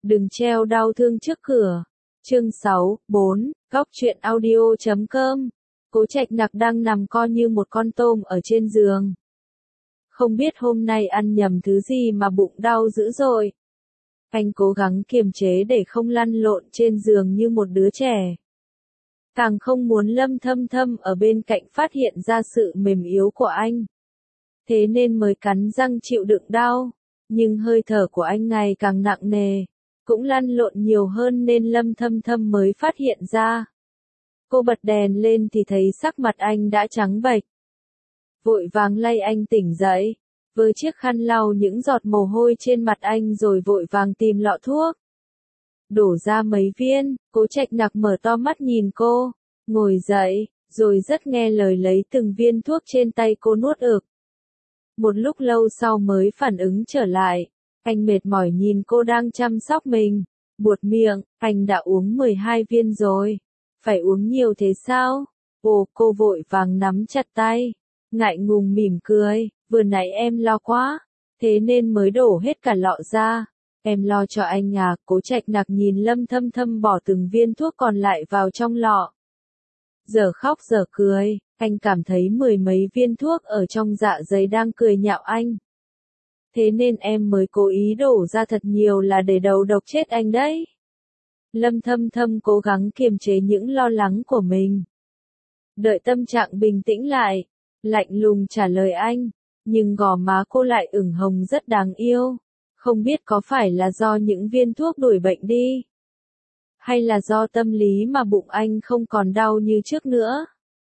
Đừng treo đau thương trước cửa. Chương 6, 4, Góc truyện audio.com. Cố Trạch Nặc đang nằm co như một con tôm ở trên giường. Không biết hôm nay ăn nhầm thứ gì mà bụng đau dữ dội. Anh cố gắng kiềm chế để không lăn lộn trên giường như một đứa trẻ. Càng không muốn Lâm Thâm Thâm ở bên cạnh phát hiện ra sự mềm yếu của anh. Thế nên mới cắn răng chịu đựng đau. Nhưng hơi thở của anh ngày càng nặng nề. Cũng lăn lộn nhiều hơn nên Lâm Thâm Thâm mới phát hiện ra. Cô bật đèn lên thì thấy sắc mặt anh đã trắng bệch. Vội vàng lay anh tỉnh dậy, với chiếc khăn lau những giọt mồ hôi trên mặt anh rồi vội vàng tìm lọ thuốc. Đổ ra mấy viên, Cố Trạch Nặc mở to mắt nhìn cô, ngồi dậy, rồi rất nghe lời lấy từng viên thuốc trên tay cô nuốt ực. Một lúc lâu sau mới phản ứng trở lại, anh mệt mỏi nhìn cô đang chăm sóc mình, buột miệng, anh đã uống 12 viên rồi, phải uống nhiều thế sao? Ồ, cô vội vàng nắm chặt tay, ngại ngùng mỉm cười, vừa nãy em lo quá, thế nên mới đổ hết cả lọ ra. Em lo cho anh à? Cố Trạch Nặc nhìn Lâm Thâm Thâm bỏ từng viên thuốc còn lại vào trong lọ. Giờ khóc giờ cười, anh cảm thấy mười mấy viên thuốc ở trong dạ dày đang cười nhạo anh. Thế nên em mới cố ý đổ ra thật nhiều là để đầu độc chết anh đấy. Lâm Thâm Thâm cố gắng kiềm chế những lo lắng của mình. Đợi tâm trạng bình tĩnh lại, lạnh lùng trả lời anh, nhưng gò má cô lại ửng hồng rất đáng yêu. Không biết có phải là do những viên thuốc đuổi bệnh đi, hay là do tâm lý mà bụng anh không còn đau như trước nữa.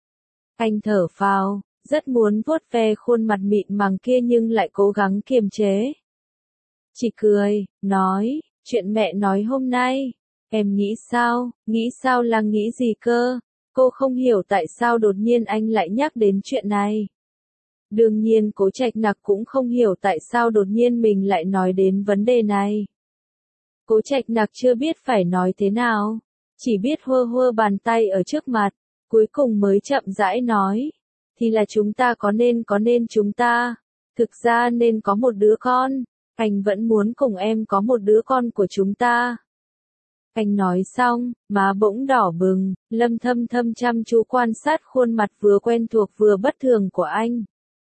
Anh thở phào, rất muốn vuốt ve khuôn mặt mịn màng kia nhưng lại cố gắng kiềm chế. Chỉ cười, nói, chuyện mẹ nói hôm nay, em nghĩ sao là nghĩ gì cơ? Cô không hiểu tại sao đột nhiên anh lại nhắc đến chuyện này. Đương nhiên Cố Trạch Nặc cũng không hiểu tại sao đột nhiên mình lại nói đến vấn đề này. Cố Trạch Nặc chưa biết phải nói thế nào, chỉ biết hơ hơ bàn tay ở trước mặt, cuối cùng mới chậm rãi nói, thì là chúng ta có nên chúng ta, thực ra nên có một đứa con, anh vẫn muốn cùng em có một đứa con của chúng ta. Anh nói xong, má bỗng đỏ bừng, Lâm Thâm Thâm chăm chú quan sát khuôn mặt vừa quen thuộc vừa bất thường của anh.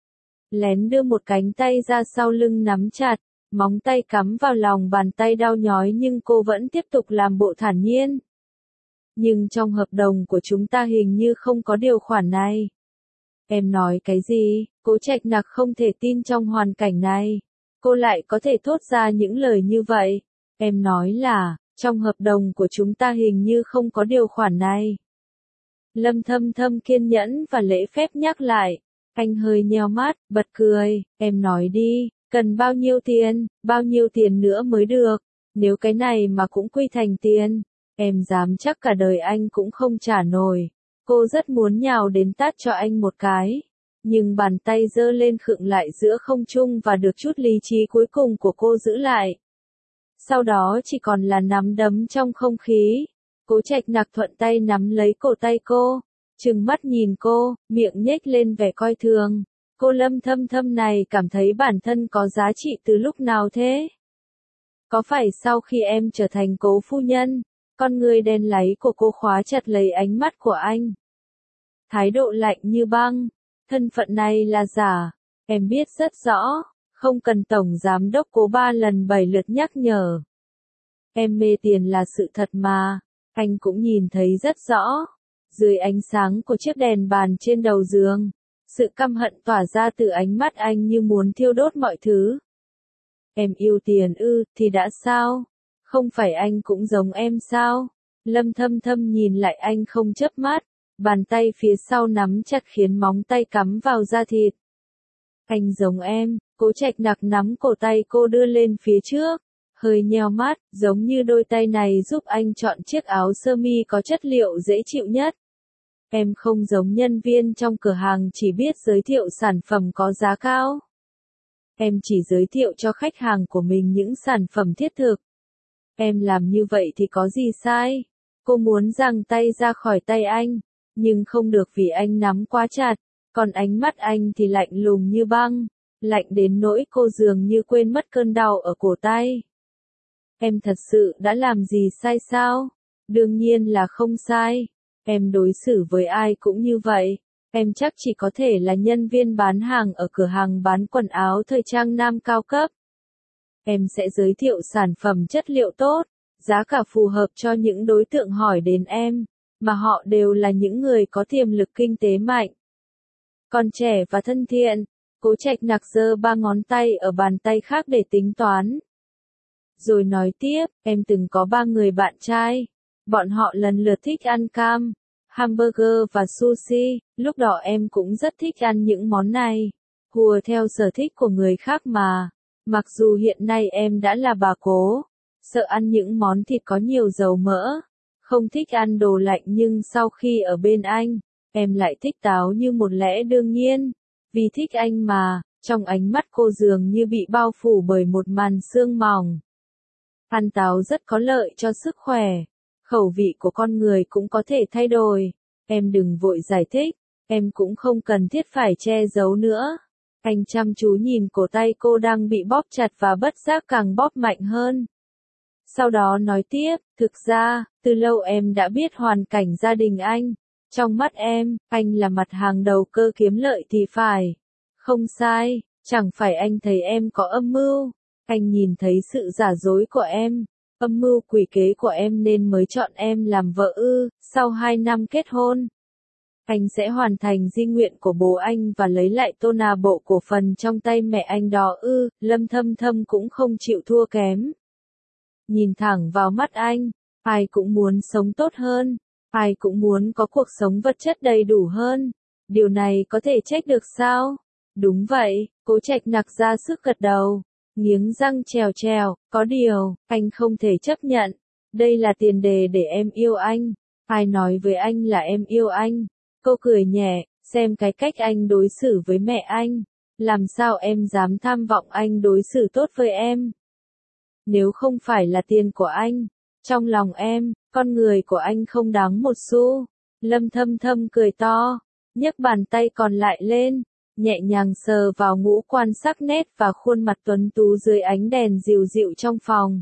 Lén đưa một cánh tay ra sau lưng nắm chặt, móng tay cắm vào lòng bàn tay đau nhói nhưng cô vẫn tiếp tục làm bộ thản nhiên. Nhưng trong hợp đồng của chúng ta hình như không có điều khoản này. Em nói cái gì? Cố Trạch Nặc không thể tin trong hoàn cảnh này. Cô lại có thể thốt ra những lời như vậy. Em nói là, trong hợp đồng của chúng ta hình như không có điều khoản này. Lâm Thâm Thâm kiên nhẫn và lễ phép nhắc lại. Anh hơi nheo mắt, bật cười, em nói đi, cần bao nhiêu tiền nữa mới được, nếu cái này mà cũng quy thành tiền, em dám chắc cả đời anh cũng không trả nổi. Cô rất muốn nhào đến tát cho anh một cái, nhưng bàn tay giơ lên khựng lại giữa không trung và được chút lý trí cuối cùng của cô giữ lại. Sau đó chỉ còn là nắm đấm trong không khí. Cố Trạch Nặc thuận tay nắm lấy cổ tay cô, trừng mắt nhìn cô, miệng nhếch lên vẻ coi thường. Cô Lâm Thâm Thâm này cảm thấy bản thân có giá trị từ lúc nào thế? Có phải sau khi em trở thành Cố phu nhân, con người đen láy của cô khóa chặt lấy ánh mắt của anh? Thái độ lạnh như băng, thân phận này là giả, em biết rất rõ, không cần Tổng Giám đốc Cố 3 lần 7 lượt nhắc nhở. Em mê tiền là sự thật mà, anh cũng nhìn thấy rất rõ. Dưới ánh sáng của chiếc đèn bàn trên đầu giường, sự căm hận tỏa ra từ ánh mắt anh như muốn thiêu đốt mọi thứ. Em yêu tiền ư, thì đã sao? Không phải anh cũng giống em sao? Lâm Thâm Thâm nhìn lại anh không chớp mắt, bàn tay phía sau nắm chặt khiến móng tay cắm vào da thịt. Anh giống em. Cố Trạch Nặc nắm cổ tay cô đưa lên phía trước, hơi nheo mắt, giống như đôi tay này giúp anh chọn chiếc áo sơ mi có chất liệu dễ chịu nhất. Em không giống nhân viên trong cửa hàng chỉ biết giới thiệu sản phẩm có giá cao. Em chỉ giới thiệu cho khách hàng của mình những sản phẩm thiết thực. Em làm như vậy thì có gì sai? Cô muốn giằng tay ra khỏi tay anh, nhưng không được vì anh nắm quá chặt, còn ánh mắt anh thì lạnh lùng như băng, lạnh đến nỗi cô dường như quên mất cơn đau ở cổ tay. Em thật sự đã làm gì sai sao? Đương nhiên là không sai. Em đối xử với ai cũng như vậy. Em chắc chỉ có thể là nhân viên bán hàng ở cửa hàng bán quần áo thời trang nam cao cấp. Em sẽ giới thiệu sản phẩm chất liệu tốt, giá cả phù hợp cho những đối tượng hỏi đến em, mà họ đều là những người có tiềm lực kinh tế mạnh. Còn trẻ và thân thiện, Cố Trạch Nặc giơ 3 ngón tay ở bàn tay khác để tính toán. Rồi nói tiếp, em từng có 3 người bạn trai. Bọn họ lần lượt thích ăn cam, hamburger và sushi, lúc đó em cũng rất thích ăn những món này. Hùa theo sở thích của người khác mà. Mặc dù hiện nay em đã là bà Cố, sợ ăn những món thịt có nhiều dầu mỡ, không thích ăn đồ lạnh, nhưng sau khi ở bên anh, em lại thích táo như một lẽ đương nhiên. Vì thích anh mà, trong ánh mắt cô dường như bị bao phủ bởi một màn sương mỏng. Ăn táo rất có lợi cho sức khỏe. Khẩu vị của con người cũng có thể thay đổi. Em đừng vội giải thích, em cũng không cần thiết phải che giấu nữa. Anh chăm chú nhìn cổ tay cô đang bị bóp chặt và bất giác càng bóp mạnh hơn. Sau đó nói tiếp, thực ra, từ lâu em đã biết hoàn cảnh gia đình anh. Trong mắt em, anh là mặt hàng đầu cơ kiếm lợi thì phải. Không sai, chẳng phải anh thấy em có âm mưu. Anh nhìn thấy sự giả dối của em, âm mưu quỷ kế của em nên mới chọn em làm vợ ư. Sau 2 năm kết hôn, anh sẽ hoàn thành di nguyện của bố anh và lấy lại toàn bộ cổ phần trong tay mẹ anh đó ư. Lâm Thâm Thâm cũng không chịu thua kém. Nhìn thẳng vào mắt anh, ai cũng muốn sống tốt hơn, ai cũng muốn có cuộc sống vật chất đầy đủ hơn. Điều này có thể trách được sao? Đúng vậy, Cố Trạch Nặc ra sức gật đầu, nghiến răng trèo trèo, có điều, anh không thể chấp nhận. Đây là tiền đề để em yêu anh. Ai nói với anh là em yêu anh? Cô cười nhẹ, xem cái cách anh đối xử với mẹ anh. Làm sao em dám tham vọng anh đối xử tốt với em? Nếu không phải là tiền của anh, trong lòng em, con người của anh không đáng một xu. Lâm Thâm Thâm cười to, nhấc bàn tay còn lại lên, nhẹ nhàng sờ vào ngũ quan sắc nét và khuôn mặt tuấn tú dưới ánh đèn dịu dịu trong phòng.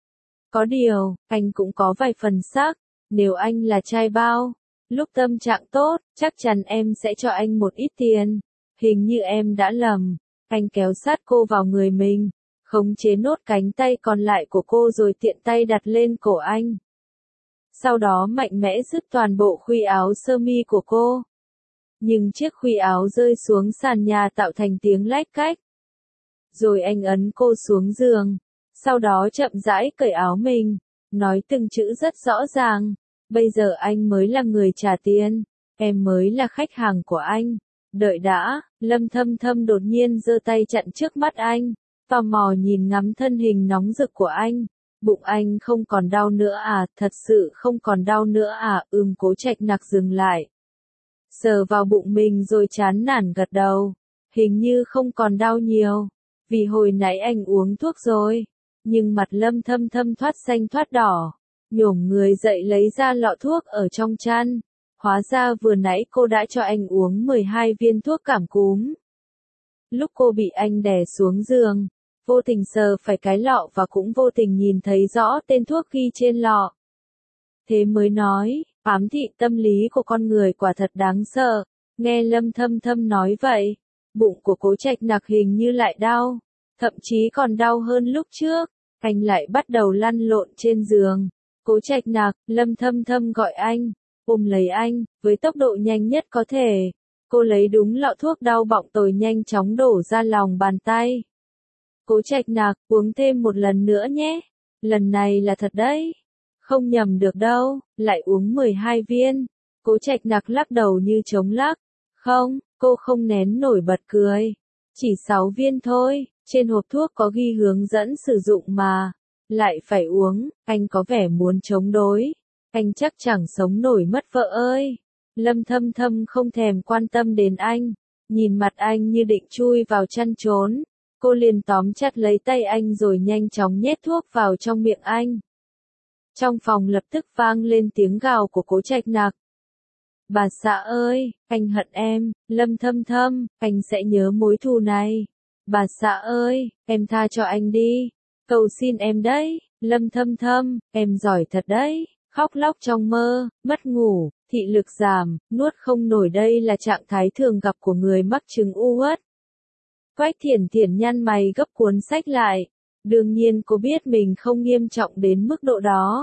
Có điều, anh cũng có vài phần sắc, nếu anh là trai bao, lúc tâm trạng tốt, chắc chắn em sẽ cho anh một ít tiền. Hình như em đã lầm. Anh kéo sát cô vào người mình, khống chế nốt cánh tay còn lại của cô rồi tiện tay đặt lên cổ anh. Sau đó mạnh mẽ dứt toàn bộ khuy áo sơ mi của cô. Nhưng chiếc khuy áo rơi xuống sàn nhà tạo thành tiếng lách cách. Rồi anh ấn cô xuống giường. Sau đó chậm rãi cởi áo mình, nói từng chữ rất rõ ràng. Bây giờ anh mới là người trả tiền, em mới là khách hàng của anh. Đợi đã, Lâm Thâm Thâm đột nhiên giơ tay chặn trước mắt anh, tò mò nhìn ngắm thân hình nóng rực của anh. Bụng anh không còn đau nữa à? Thật sự không còn đau nữa à? Cố Trạch Nặc dừng lại, sờ vào bụng mình rồi chán nản gật đầu. Hình như không còn đau nhiều, vì hồi nãy anh uống thuốc rồi. Nhưng mặt Lâm Thâm Thâm thoát xanh thoát đỏ, nhổm người dậy lấy ra lọ thuốc ở trong chăn. Hóa ra vừa nãy cô đã cho anh uống 12 viên thuốc cảm cúm. Lúc cô bị anh đè xuống giường, vô tình sờ phải cái lọ và cũng vô tình nhìn thấy rõ tên thuốc ghi trên lọ. Thế mới nói, ám thị tâm lý của con người quả thật đáng sợ. Nghe Lâm Thâm Thâm nói vậy, bụng của Cố Trạch Nặc hình như lại đau, thậm chí còn đau hơn lúc trước. Anh lại bắt đầu lăn lộn trên giường. Cố Trạch Nặc, Lâm Thâm Thâm gọi anh, ôm lấy anh, với tốc độ nhanh nhất có thể. Cô lấy đúng lọ thuốc đau bọng tồi nhanh chóng đổ ra lòng bàn tay. Cố Trạch Nặc, uống thêm một lần nữa nhé. Lần này là thật đấy. Không nhầm được đâu, lại uống 12 viên. Cố Trạch Nặc lắc đầu như trống lắc. Không, cô không nén nổi bật cười. Chỉ 6 viên thôi, trên hộp thuốc có ghi hướng dẫn sử dụng mà. Lại phải uống, anh có vẻ muốn chống đối. Anh chắc chẳng sống nổi mất vợ ơi. Lâm Thâm Thâm không thèm quan tâm đến anh. Nhìn mặt anh như định chui vào chăn trốn. Cô liền tóm chặt lấy tay anh rồi nhanh chóng nhét thuốc vào trong miệng anh. Trong phòng lập tức vang lên tiếng gào của Cố Trạch Nặc. Bà xã ơi, anh hận em. Lâm Thâm Thâm, anh sẽ nhớ mối thù này. Bà xã ơi, em tha cho anh đi. Cầu xin em đấy. Lâm Thâm Thâm, em giỏi thật đấy, khóc lóc trong mơ, mất ngủ, thị lực giảm, nuốt không nổi, đây là trạng thái thường gặp của người mắc chứng u uất. Quách Thiển Thiển nhăn mày gấp cuốn sách lại. Đương nhiên cô biết mình không nghiêm trọng đến mức độ đó.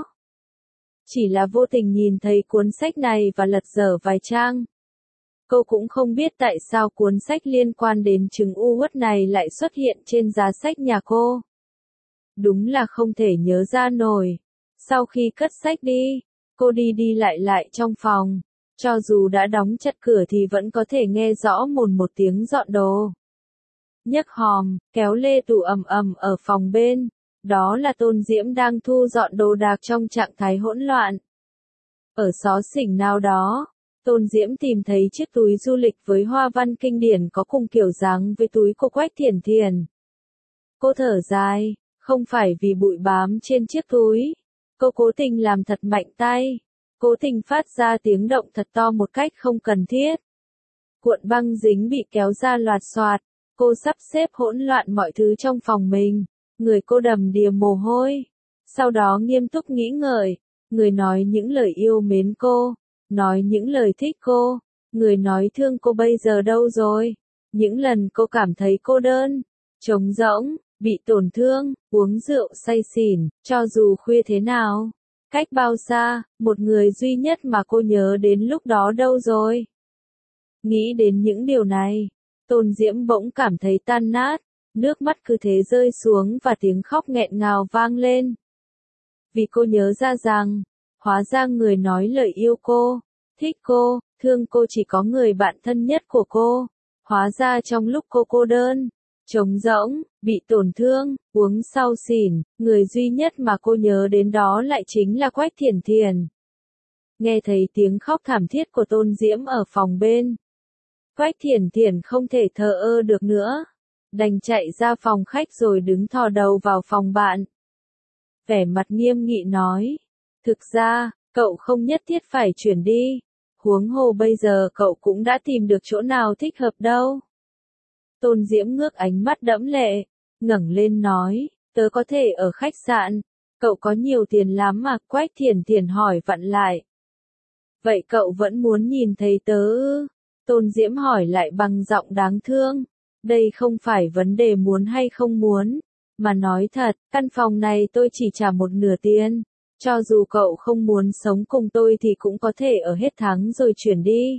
Chỉ là vô tình nhìn thấy cuốn sách này và lật dở vài trang. Cô cũng không biết tại sao cuốn sách liên quan đến chứng u uất này lại xuất hiện trên giá sách nhà cô. Đúng là không thể nhớ ra nổi. Sau khi cất sách đi, cô đi đi lại lại trong phòng. Cho dù đã đóng chặt cửa thì vẫn có thể nghe rõ một tiếng dọn đồ. Nhấc hòm, kéo lê tủ ầm ầm ở phòng bên. Đó là Tôn Diễm đang thu dọn đồ đạc trong trạng thái hỗn loạn. Ở xó xỉnh nào đó, Tôn Diễm tìm thấy chiếc túi du lịch với hoa văn kinh điển có cùng kiểu dáng với túi của Quách Thiển Thiển. Cô thở dài, không phải vì bụi bám trên chiếc túi. Cô cố tình làm thật mạnh tay. Cố tình phát ra tiếng động thật to một cách không cần thiết. Cuộn băng dính bị kéo ra loạt xoạt. Cô sắp xếp hỗn loạn mọi thứ trong phòng mình. Người cô đầm đìa mồ hôi. Sau đó nghiêm túc nghĩ ngợi. Người nói những lời yêu mến cô. Nói những lời thích cô. Người nói thương cô bây giờ đâu rồi? Những lần cô cảm thấy cô đơn, trống rỗng, bị tổn thương, uống rượu say xỉn, cho dù khuya thế nào. Cách bao xa, một người duy nhất mà cô nhớ đến lúc đó đâu rồi? Nghĩ đến những điều này, Tôn Diễm bỗng cảm thấy tan nát, nước mắt cứ thế rơi xuống và tiếng khóc nghẹn ngào vang lên. Vì cô nhớ ra rằng, hóa ra người nói lời yêu cô, thích cô, thương cô chỉ có người bạn thân nhất của cô. Hóa ra trong lúc cô cô đơn, trống rỗng, bị tổn thương, uống sau xỉn, người duy nhất mà cô nhớ đến đó lại chính là Quách Thiển Thiển. Nghe thấy tiếng khóc thảm thiết của Tôn Diễm ở phòng bên. Quách Thiển Thiển không thể thờ ơ được nữa. Đành chạy ra phòng khách rồi đứng thò đầu vào phòng bạn. Vẻ mặt nghiêm nghị nói. Thực ra, cậu không nhất thiết phải chuyển đi. Huống hồ bây giờ cậu cũng đã tìm được chỗ nào thích hợp đâu. Tôn Diễm ngước ánh mắt đẫm lệ, ngẩng lên nói, tớ có thể ở khách sạn, cậu có nhiều tiền lắm mà. Quách Thiển Thiển hỏi vặn lại. Vậy cậu vẫn muốn nhìn thấy tớ ư? Tôn Diễm hỏi lại bằng giọng đáng thương. Đây không phải vấn đề muốn hay không muốn, mà nói thật, căn phòng này tôi chỉ trả một nửa tiền. Cho dù cậu không muốn sống cùng tôi thì cũng có thể ở hết tháng rồi chuyển đi.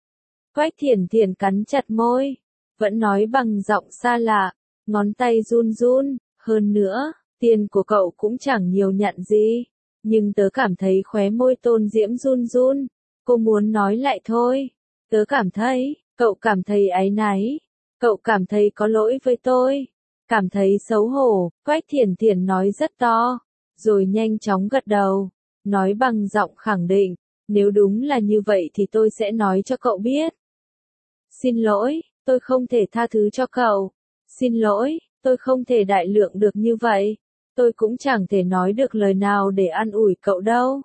Quách Thiển Thiển cắn chặt môi, vẫn nói bằng giọng xa lạ, ngón tay run run, hơn nữa, tiền của cậu cũng chẳng nhiều nhặn gì. Nhưng tớ cảm thấy khóe môi Tôn Diễm run run, cô muốn nói lại thôi. Tớ cảm thấy, cậu cảm thấy áy náy, cậu cảm thấy có lỗi với tôi, cảm thấy xấu hổ. Quách Thiển Thiển nói rất to, rồi nhanh chóng gật đầu, nói bằng giọng khẳng định, nếu đúng là như vậy thì tôi sẽ nói cho cậu biết. Xin lỗi, tôi không thể tha thứ cho cậu. Xin lỗi, tôi không thể đại lượng được như vậy. Tôi cũng chẳng thể nói được lời nào để an ủi cậu đâu.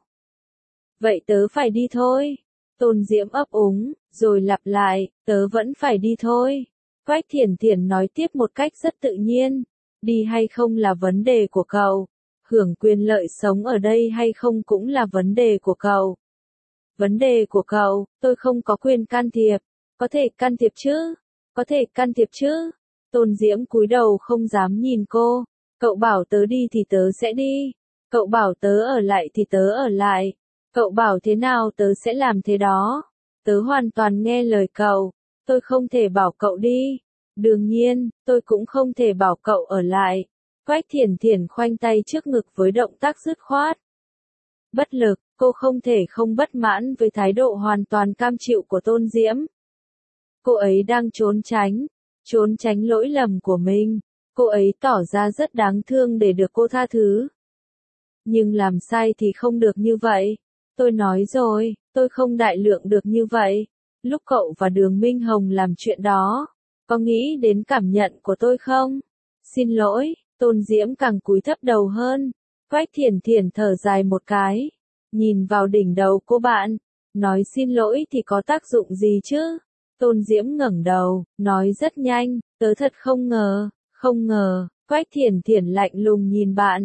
Vậy tớ phải đi thôi. Tôn Diễm ấp úng, rồi lặp lại, tớ vẫn phải đi thôi. Quách Thiển Thiển nói tiếp một cách rất tự nhiên. Đi hay không là vấn đề của cậu. Hưởng quyền lợi sống ở đây hay không cũng là vấn đề của cậu. Vấn đề của cậu, tôi không có quyền can thiệp. Có thể can thiệp chứ? Có thể can thiệp chứ? Tôn Diễm cúi đầu không dám nhìn cô. Cậu bảo tớ đi thì tớ sẽ đi. Cậu bảo tớ ở lại thì tớ ở lại. Cậu bảo thế nào tớ sẽ làm thế đó. Tớ hoàn toàn nghe lời cậu. Tôi không thể bảo cậu đi. Đương nhiên, tôi cũng không thể bảo cậu ở lại. Quách Thiển Thiển khoanh tay trước ngực với động tác dứt khoát. Bất lực, cô không thể không bất mãn với thái độ hoàn toàn cam chịu của Tôn Diễm. Cô ấy đang trốn tránh lỗi lầm của mình. Cô ấy tỏ ra rất đáng thương để được cô tha thứ. Nhưng làm sai thì không được như vậy. Tôi nói rồi, tôi không đại lượng được như vậy. Lúc cậu và Đường Minh Hồng làm chuyện đó, có nghĩ đến cảm nhận của tôi không? Xin lỗi, Tôn Diễm càng cúi thấp đầu hơn. Quách Thiển Thiển thở dài một cái, nhìn vào đỉnh đầu cô bạn, nói xin lỗi thì có tác dụng gì chứ? Tôn Diễm ngẩng đầu, nói rất nhanh, tớ thật không ngờ. Quách Thiển Thiển lạnh lùng nhìn bạn,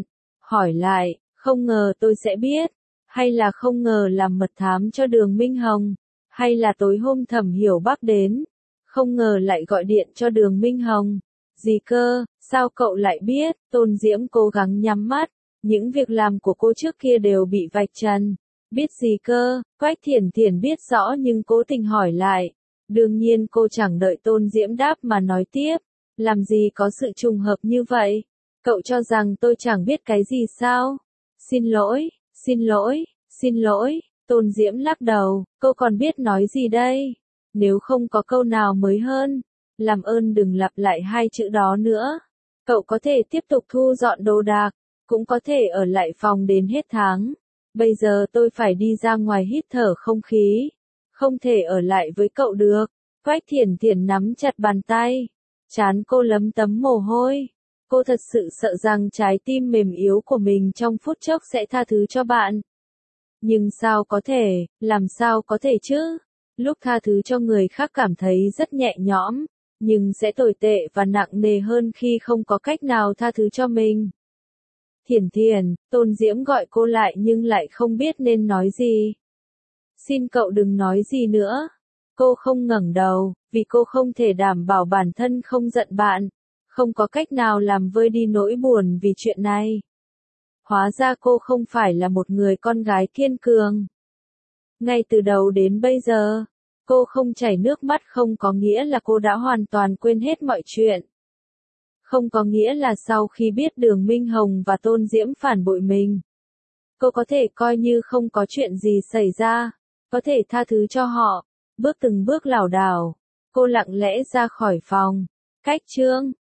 hỏi lại, không ngờ tôi sẽ biết, hay là không ngờ làm mật thám cho Đường Minh Hồng, hay là tối hôm Thẩm Hiểu Bắc đến, không ngờ lại gọi điện cho Đường Minh Hồng. Gì cơ, sao cậu lại biết? Tôn Diễm cố gắng nhắm mắt, những việc làm của cô trước kia đều bị vạch trần. Biết gì cơ? Quách Thiển Thiển biết rõ nhưng cố tình hỏi lại. Đương nhiên cô chẳng đợi Tôn Diễm đáp mà nói tiếp. Làm gì có sự trùng hợp như vậy? Cậu cho rằng tôi chẳng biết cái gì sao? Xin lỗi, xin lỗi, xin lỗi. Tôn Diễm lắc đầu, cô còn biết nói gì đây? Nếu không có câu nào mới hơn, làm ơn đừng lặp lại hai chữ đó nữa. Cậu có thể tiếp tục thu dọn đồ đạc, cũng có thể ở lại phòng đến hết tháng. Bây giờ tôi phải đi ra ngoài hít thở không khí. Không thể ở lại với cậu được. Quách Thiển Thiển nắm chặt bàn tay. Trán cô lấm tấm mồ hôi. Cô thật sự sợ rằng trái tim mềm yếu của mình trong phút chốc sẽ tha thứ cho bạn. Nhưng sao có thể, làm sao có thể chứ? Lúc tha thứ cho người khác cảm thấy rất nhẹ nhõm, nhưng sẽ tồi tệ và nặng nề hơn khi không có cách nào tha thứ cho mình. Thiển Thiển, Tôn Diễm gọi cô lại nhưng lại không biết nên nói gì. Xin cậu đừng nói gì nữa. Cô không ngẩng đầu, vì cô không thể đảm bảo bản thân không giận bạn. Không có cách nào làm vơi đi nỗi buồn vì chuyện này. Hóa ra cô không phải là một người con gái kiên cường. Ngay từ đầu đến bây giờ, cô không chảy nước mắt không có nghĩa là cô đã hoàn toàn quên hết mọi chuyện. Không có nghĩa là sau khi biết Đường Minh Hồng và Tôn Diễm phản bội mình, cô có thể coi như không có chuyện gì xảy ra, có thể tha thứ cho họ. Bước từng bước lảo đảo, cô lặng lẽ ra khỏi phòng. Cách chương